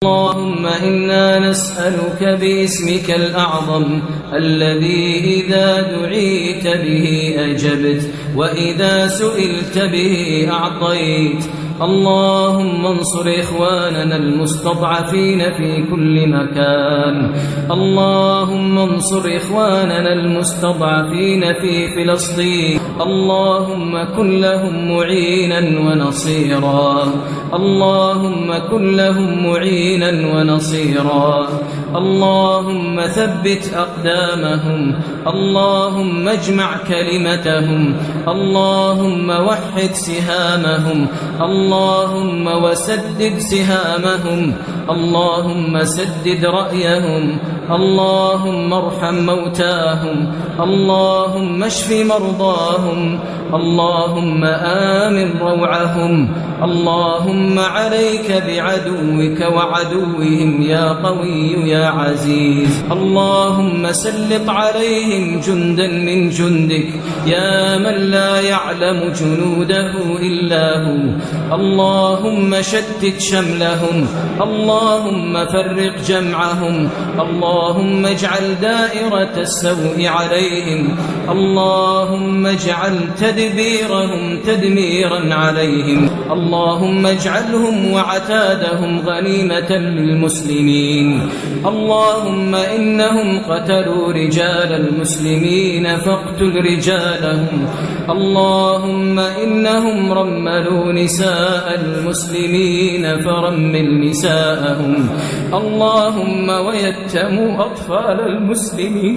اللهم إنا نسألك باسمك الأعظم الذي إذا دعيت به أجبت وإذا سئلت به أعطيت. اللهم انصر إخواننا المستضعفين في كل مكان. اللهم انصر إخواننا المستضعفين في فلسطين. اللهم كن لهم معينا ونصيرا. اللهم كن لهم معينا ونصيرا. اللهم ثبت أقدامهم. اللهم اجمع كلمتهم. اللهم وحد سهامهم. اللهم وسدد سهامهم. اللهم سدد رأيهم. اللهم ارحم موتاهم. اللهم اشف مرضاهم. اللهم آمن روعهم. اللهم عليك بعدوك وعدوهم يا قوي يا عزيز. اللهم سلط عليهم جندا من جندك يا من لا يعلم جنوده إلا هو. اللهم شتت شملهم. اللهم فرق جمعهم. اللهم اجعل دائرة السوء عليهم. اللهم اجعل تدبيرهم تدميرا عليهم. اللهم اجعلهم وعتادهم غنيمة للمسلمين. اللهم إنهم قتلوا رجال المسلمين فاقتل رجالهم. اللهم إنهم رملوا نساء المسلمين فرمل نساءهم. اللهم ويتموا أطفال المسلمين.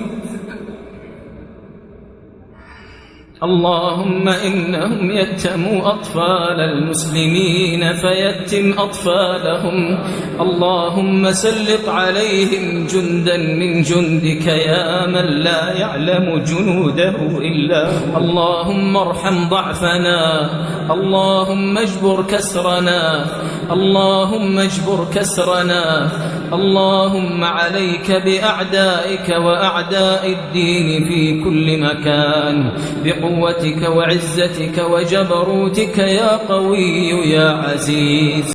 اللهم إنهم يتموا أطفال المسلمين فيتم أطفالهم. اللهم سلط عليهم جندا من جندك يا من لا يعلم جنوده إلا هو. اللهم ارحم ضعفنا. اللهم اجبر كسرنا. اللهم اجبر كسرنا. اللهم عليك بأعدائك وأعداء الدين في كل مكان بقوتك وعزتك وجبروتك يا قوي يا عزيز.